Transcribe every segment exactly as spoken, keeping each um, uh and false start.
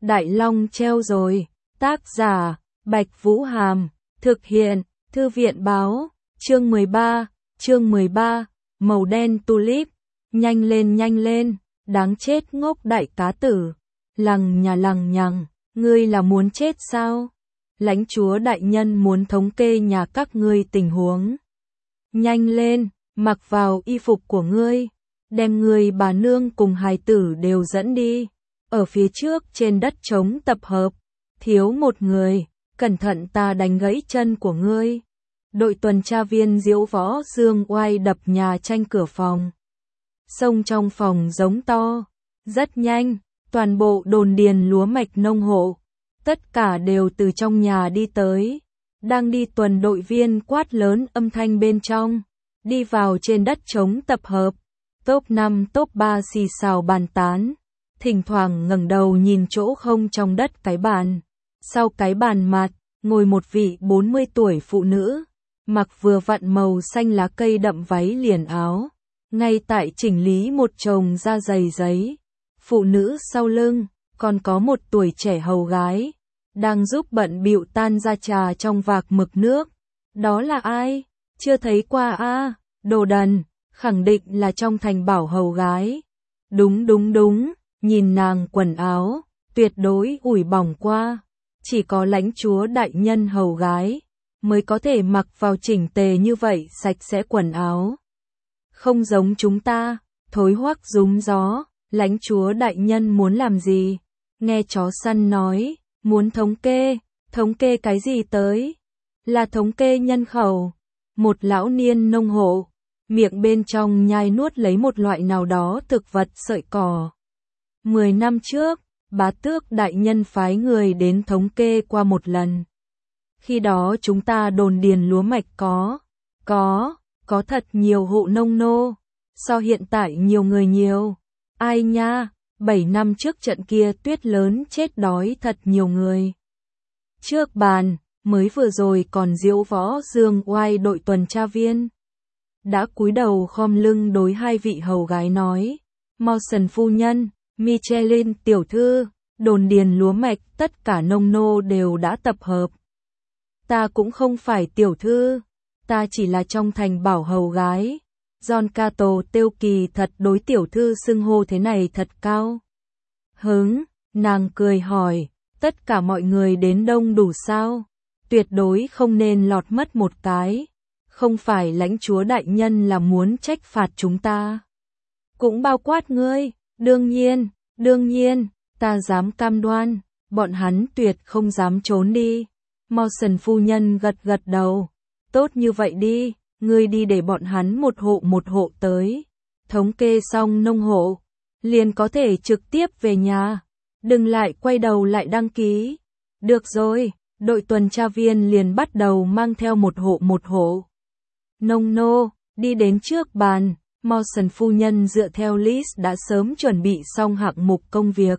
Đại Long treo rồi. Tác giả, Bạch Vũ Hàm. Thực hiện, Thư viện Báo. Chương mười ba, chương mười ba, màu đen tulip. Nhanh lên nhanh lên, đáng chết ngốc đại cá tử. Lằng nhà lằng nhằng, ngươi là muốn chết sao? Lãnh chúa đại nhân muốn thống kê nhà các ngươi tình huống. Nhanh lên, mặc vào y phục của ngươi, đem người bà nương cùng hài tử đều dẫn đi. Ở phía trước trên đất trống tập hợp, thiếu một người, cẩn thận ta đánh gãy chân của ngươi. Đội tuần tra viên Diễu Võ Dương Oai đập nhà tranh cửa phòng. Xông trong phòng giống to, rất nhanh, toàn bộ đồn điền lúa mạch nông hộ, tất cả đều từ trong nhà đi tới. Đang đi tuần đội viên quát lớn âm thanh bên trong, đi vào trên đất trống tập hợp. Top năm top ba xì xào bàn tán, thỉnh thoảng ngẩng đầu nhìn chỗ không trong đất cái bàn. Sau cái bàn mặt, ngồi một vị bốn mươi tuổi phụ nữ, mặc vừa vặn màu xanh lá cây đậm váy liền áo, ngay tại chỉnh lý một chồng da dày giấy. Phụ nữ sau lưng, còn có một tuổi trẻ hầu gái, đang giúp bận bịu tan ra trà trong vạc mực nước. Đó là ai? Chưa thấy qua a, à? Đồ đần, khẳng định là trong thành bảo hầu gái. Đúng đúng đúng, nhìn nàng quần áo, tuyệt đối ủi bỏng qua. Chỉ có lãnh chúa đại nhân hầu gái mới có thể mặc vào chỉnh tề như vậy sạch sẽ quần áo. Không giống chúng ta, thối hoắc rúm gió. Lãnh chúa đại nhân muốn làm gì? Nghe chó săn nói, muốn thống kê. Thống kê cái gì tới? Là thống kê nhân khẩu. Một lão niên nông hộ, miệng bên trong nhai nuốt lấy một loại nào đó thực vật sợi cỏ. Mười năm trước, bá tước đại nhân phái người đến thống kê qua một lần. Khi đó chúng ta đồn điền lúa mạch có, có, có thật nhiều hộ nông nô. So hiện tại nhiều người nhiều. Ai nha, bảy năm trước trận kia tuyết lớn chết đói thật nhiều người. Trước bàn, mới vừa rồi còn Diễu Võ Dương Oai đội tuần tra viên. Đã cúi đầu khom lưng đối hai vị hầu gái nói. Mawson phu nhân, Michelin tiểu thư, đồn điền lúa mạch tất cả nông nô đều đã tập hợp. Ta cũng không phải tiểu thư, ta chỉ là trong thành bảo hầu gái. John Cato Tiêu Kỳ thật đối tiểu thư xưng hô thế này thật cao hứng. Nàng cười hỏi, tất cả mọi người đến đông đủ sao? Tuyệt đối không nên lọt mất một cái. Không phải lãnh chúa đại nhân là muốn trách phạt chúng ta. Cũng bao quát ngươi, đương nhiên, đương nhiên, ta dám cam đoan, bọn hắn tuyệt không dám trốn đi. Mawson phu nhân gật gật đầu, tốt như vậy đi. Ngươi đi để bọn hắn một hộ một hộ tới. Thống kê xong nông hộ, liền có thể trực tiếp về nhà. Đừng lại quay đầu lại đăng ký. Được rồi, đội tuần tra viên liền bắt đầu mang theo một hộ một hộ. Nông nô, đi đến trước bàn. Mawson phu nhân dựa theo list đã sớm chuẩn bị xong hạng mục công việc.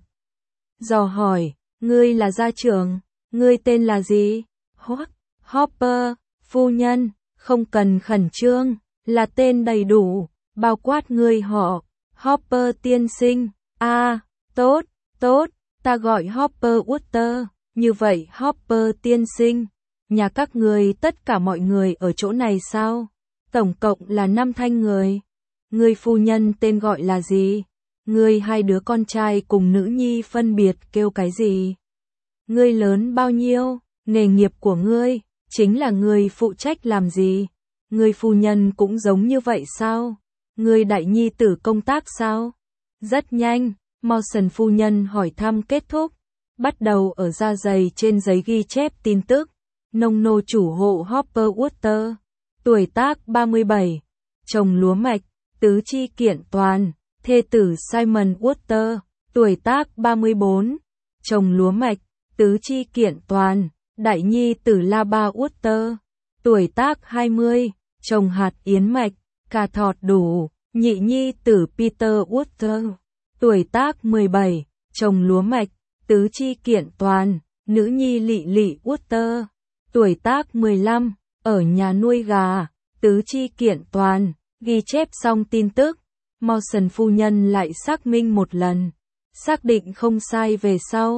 Dò hỏi, ngươi là gia trưởng, ngươi tên là gì? Hot, Hopper, phu nhân. Không cần khẩn trương, là tên đầy đủ, bao quát ngươi họ, Hopper tiên sinh. A, à, tốt, tốt, ta gọi Hopper Water, như vậy Hopper tiên sinh, nhà các người tất cả mọi người ở chỗ này sao? Tổng cộng là năm thanh người. Ngươi phu nhân tên gọi là gì? Ngươi hai đứa con trai cùng nữ nhi phân biệt kêu cái gì? Ngươi lớn bao nhiêu? Nghề nghiệp của ngươi chính là người phụ trách làm gì? Người phu nhân cũng giống như vậy sao? Người đại nhi tử công tác sao? Rất nhanh, Mawson phu nhân hỏi thăm kết thúc, bắt đầu ở da dày trên giấy ghi chép tin tức. Nông nô chủ hộ Hopper Water, tuổi tác ba mươi bảy, trồng lúa mạch, tứ chi kiện toàn. Thê tử Simon Water, tuổi tác ba mươi bốn, trồng lúa mạch, tứ chi kiện toàn. Đại nhi tử Laba Water, tuổi tác hai mươi, trồng hạt yến mạch, cà thọt đủ. Nhị nhi tử Peter Water, tuổi tác mười bảy, trồng lúa mạch, tứ chi kiện toàn. Nữ nhi Lị Lị Water, tuổi tác mười lăm, ở nhà nuôi gà, tứ chi kiện toàn. Ghi chép xong tin tức, Mawson phu nhân lại xác minh một lần, xác định không sai về sau.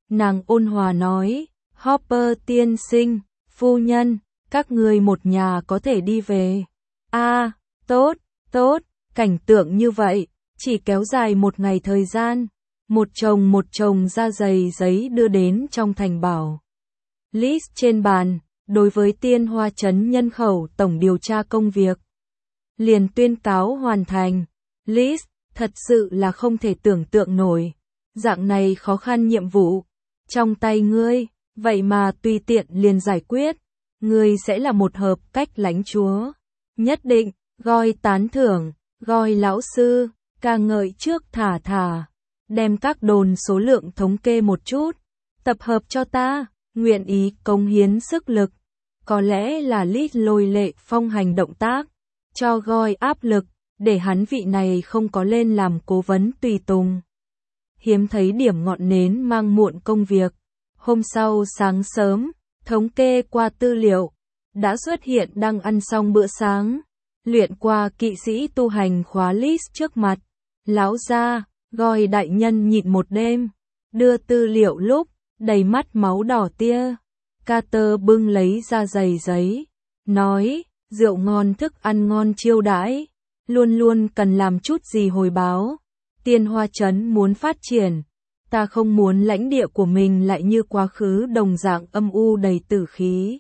Nàng ôn hòa nói, Hopper tiên sinh, phu nhân, các người một nhà có thể đi về. A, à, tốt, tốt, cảnh tượng như vậy, chỉ kéo dài một ngày thời gian, một chồng một chồng da dày giấy đưa đến trong thành bảo. List trên bàn, đối với Tiên Hoa Trấn nhân khẩu tổng điều tra công việc. Liền tuyên cáo hoàn thành. List, thật sự là không thể tưởng tượng nổi. Dạng này khó khăn nhiệm vụ. Trong tay ngươi, vậy mà tùy tiện liền giải quyết. Ngươi sẽ là một hợp cách lãnh chúa. Nhất định, Goi tán thưởng, Goi lão sư, ca ngợi trước thả thả. Đem các đồn số lượng thống kê một chút. Tập hợp cho ta, nguyện ý cống hiến sức lực. Có lẽ là Lít lôi lệ phong hành động tác. Cho Goi áp lực, để hắn vị này không có lên làm cố vấn tùy tùng. Hiếm thấy điểm ngọn nến mang muộn công việc. Hôm sau sáng sớm, thống kê qua tư liệu, đã xuất hiện đang ăn xong bữa sáng. Luyện qua kỵ sĩ tu hành khóa List trước mặt. Lão gia, Goi đại nhân nhịn một đêm. Đưa tư liệu lúc, đầy mắt máu đỏ tia. Carter bưng lấy ra giày giấy. Nói, rượu ngon thức ăn ngon chiêu đãi. Luôn luôn cần làm chút gì hồi báo. Tiên Hoa Trấn muốn phát triển. Ta không muốn lãnh địa của mình lại như quá khứ đồng dạng âm u đầy tử khí.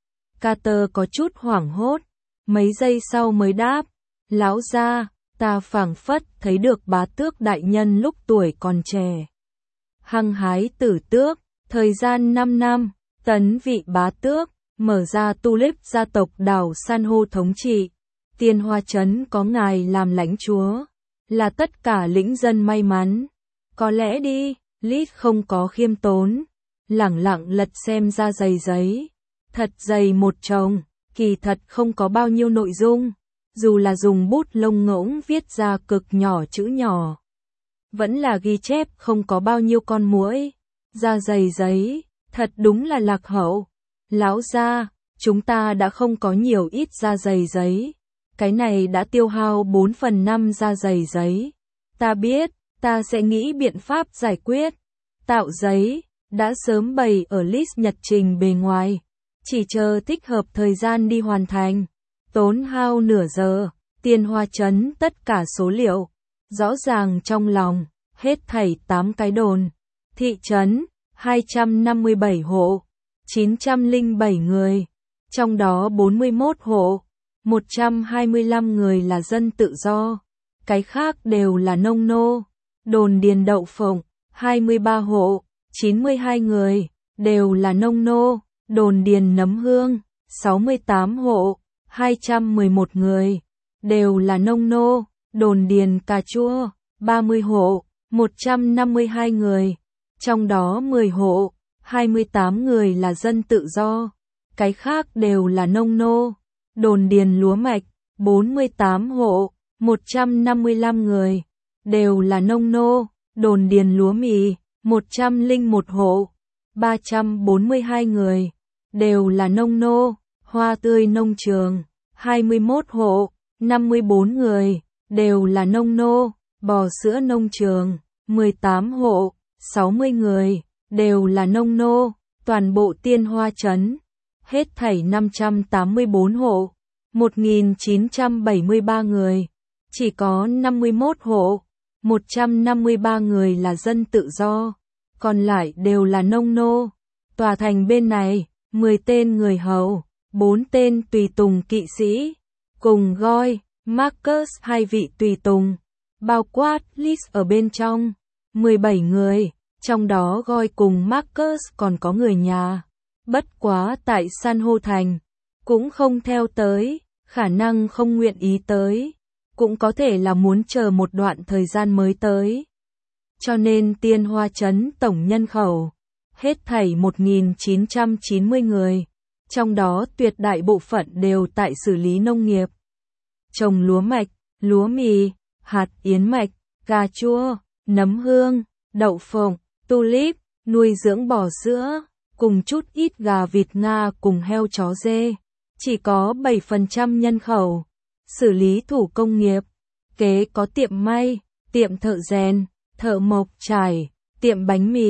Carter có chút hoảng hốt. Mấy giây sau mới đáp. Lão gia, ta phảng phất thấy được bá tước đại nhân lúc tuổi còn trẻ. Hăng hái tử tước, thời gian năm năm, tấn vị bá tước, mở ra tulip gia tộc đảo san hô thống trị. Tiên Hoa Trấn có ngài làm lãnh chúa, là tất cả lĩnh dân may mắn. Có lẽ đi, Lít không có khiêm tốn, lẳng lặng lật xem ra giày giấy. Thật dày một chồng, kỳ thật không có bao nhiêu nội dung, dù là dùng bút lông ngỗng viết ra cực nhỏ chữ nhỏ. Vẫn là ghi chép không có bao nhiêu con muỗi. Ra giày giấy, thật đúng là lạc hậu. Lão gia, chúng ta đã không có nhiều ít da giày giấy. Cái này đã tiêu hao bốn phần năm da giày giấy. Ta biết, ta sẽ nghĩ biện pháp giải quyết. Tạo giấy, đã sớm bày ở list nhật trình bề ngoài. Chỉ chờ thích hợp thời gian đi hoàn thành. Tốn hao nửa giờ, Tiên Hoa Trấn tất cả số liệu. Rõ ràng trong lòng, hết thảy tám cái đồn. Thị trấn, hai trăm năm mươi bảy hộ, chín trăm lẻ bảy người. Trong đó bốn mươi mốt hộ, một trăm hai mươi lăm người là dân tự do. Cái khác đều là nông nô. Đồn Điền Đậu Phộng, hai mươi ba hộ, chín mươi hai người, đều là nông nô. Đồn Điền Nấm Hương, sáu mươi tám hộ, hai trăm mười một người, đều là nông nô. Đồn Điền Cà Chua, ba mươi hộ, một trăm năm mươi hai người, trong đó mười hộ, hai mươi tám người là dân tự do, cái khác đều là nông nô. Đồn Điền Lúa Mạch, bốn mươi tám hộ, một trăm năm mươi lăm người, đều là nông nô. Đồn Điền Lúa Mì, một trăm lẻ một hộ, ba trăm bốn mươi hai người, đều là nông nô. Hoa Tươi Nông Trường, hai mươi mốt hộ, năm mươi bốn người, đều là nông nô. Bò Sữa Nông Trường, mười tám hộ, sáu mươi người, đều là nông nô. Toàn bộ Tiên Hoa Trấn, hết thảy năm trăm tám mươi bốn hộ, một nghìn chín trăm bảy mươi ba người, chỉ có năm mươi mốt hộ, một trăm năm mươi ba người là dân tự do, còn lại đều là nông nô. Tòa thành bên này, mười tên người hầu, bốn tên tùy tùng kỵ sĩ, cùng Goi, Marcus hai vị tùy tùng, bao quát List ở bên trong, mười bảy người, trong đó Goi cùng Marcus còn có người nhà. Bất quá tại San hô thành, cũng không theo tới, khả năng không nguyện ý tới, cũng có thể là muốn chờ một đoạn thời gian mới tới. Cho nên Tiên Hoa Trấn tổng nhân khẩu, hết thảy một nghìn chín trăm chín mươi người, trong đó tuyệt đại bộ phận đều tại xử lý nông nghiệp. Trồng lúa mạch, lúa mì, hạt yến mạch, cà chua, nấm hương, đậu phộng, tulip, nuôi dưỡng bò sữa, cùng chút ít gà vịt Nga cùng heo chó dê. Chỉ có bảy phần trăm nhân khẩu. Xử lý thủ công nghiệp, kế có tiệm may, tiệm thợ rèn, thợ mộc trải, tiệm bánh mì,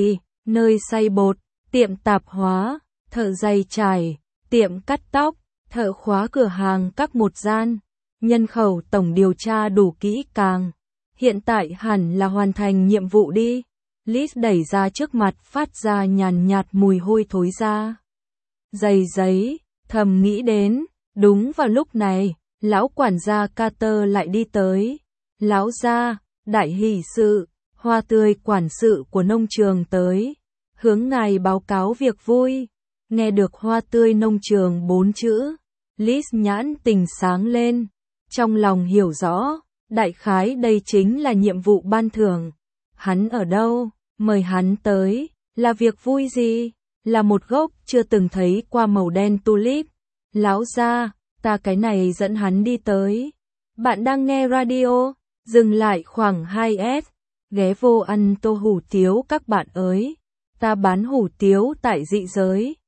nơi xay bột, tiệm tạp hóa, thợ giày trải, tiệm cắt tóc, thợ khóa cửa hàng các một gian. Nhân khẩu tổng điều tra đủ kỹ càng. Hiện tại hẳn là hoàn thành nhiệm vụ đi. Liz đẩy ra trước mặt phát ra nhàn nhạt mùi hôi thối ra. Giày giấy, thầm nghĩ đến, đúng vào lúc này, lão quản gia Carter lại đi tới. Lão gia, đại hỷ sự, hoa tươi quản sự của nông trường tới. Hướng ngài báo cáo việc vui. Nghe được hoa tươi nông trường bốn chữ, Liz nhãn tình sáng lên. Trong lòng hiểu rõ, đại khái đây chính là nhiệm vụ ban thưởng. Hắn ở đâu? Mời hắn tới, là việc vui gì? Là một gốc chưa từng thấy qua màu đen tulip. Lão gia, ta cái này dẫn hắn đi tới. Bạn đang nghe radio, dừng lại khoảng hai s, ghé vô ăn tô hủ tiếu các bạn ơi. Ta bán hủ tiếu tại dị giới.